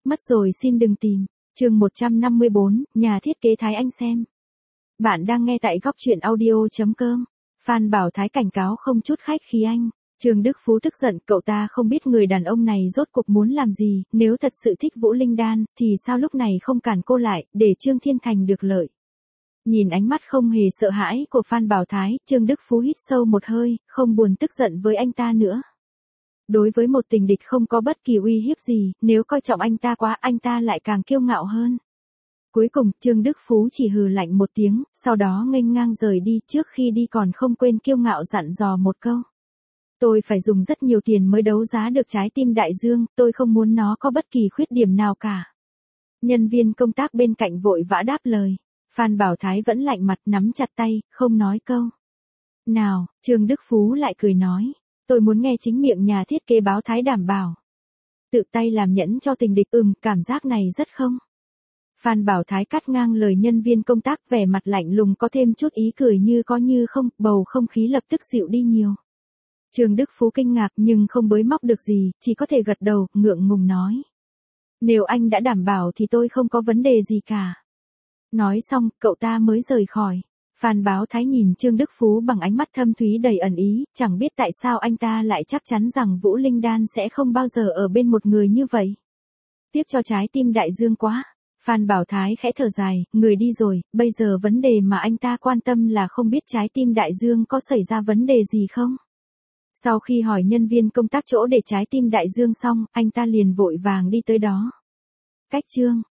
Mất rồi xin đừng tìm. Chương 154, nhà thiết kế Thái Anh xem. Bạn đang nghe tại góc truyện audio.com. Phan Bảo Thái cảnh cáo không chút khách khí anh. Trương Đức Phú tức giận, cậu ta không biết người đàn ông này rốt cuộc muốn làm gì, nếu thật sự thích Vũ Linh Đan, thì sao lúc này không cản cô lại, để Trương Thiên Thành được lợi. Nhìn ánh mắt không hề sợ hãi của Phan Bảo Thái, Trương Đức Phú hít sâu một hơi, không buồn tức giận với anh ta nữa. Đối với một tình địch không có bất kỳ uy hiếp gì, nếu coi trọng anh ta quá, anh ta lại càng kiêu ngạo hơn. Cuối cùng, Trương Đức Phú chỉ hừ lạnh một tiếng, sau đó nghênh ngang rời đi, trước khi đi còn không quên kiêu ngạo dặn dò một câu. Tôi phải dùng rất nhiều tiền mới đấu giá được trái tim đại dương, tôi không muốn nó có bất kỳ khuyết điểm nào cả. Nhân viên công tác bên cạnh vội vã đáp lời. Phan Bảo Thái vẫn lạnh mặt, nắm chặt tay, không nói câu nào. Trương Đức Phú lại cười nói. Tôi muốn nghe chính miệng nhà thiết kế báo Thái đảm bảo. Tự tay làm nhẫn cho tình địch, cảm giác này rất không. Phan Bảo Thái cắt ngang lời nhân viên công tác, vẻ mặt lạnh lùng có thêm chút ý cười như có như không, bầu không khí lập tức dịu đi nhiều. Trương Đức Phú kinh ngạc nhưng không bới móc được gì, chỉ có thể gật đầu, ngượng ngùng nói. Nếu anh đã đảm bảo thì tôi không có vấn đề gì cả. Nói xong, cậu ta mới rời khỏi. Phan Bảo Thái nhìn Trương Đức Phú bằng ánh mắt thâm thúy đầy ẩn ý, chẳng biết tại sao anh ta lại chắc chắn rằng Vũ Linh Đan sẽ không bao giờ ở bên một người như vậy. Tiếc cho trái tim đại dương quá. Phan Bảo Thái khẽ thở dài, người đi rồi, bây giờ vấn đề mà anh ta quan tâm là không biết trái tim đại dương có xảy ra vấn đề gì không. Sau khi hỏi nhân viên công tác chỗ để trái tim đại dương xong, anh ta liền vội vàng đi tới đó. Cách chương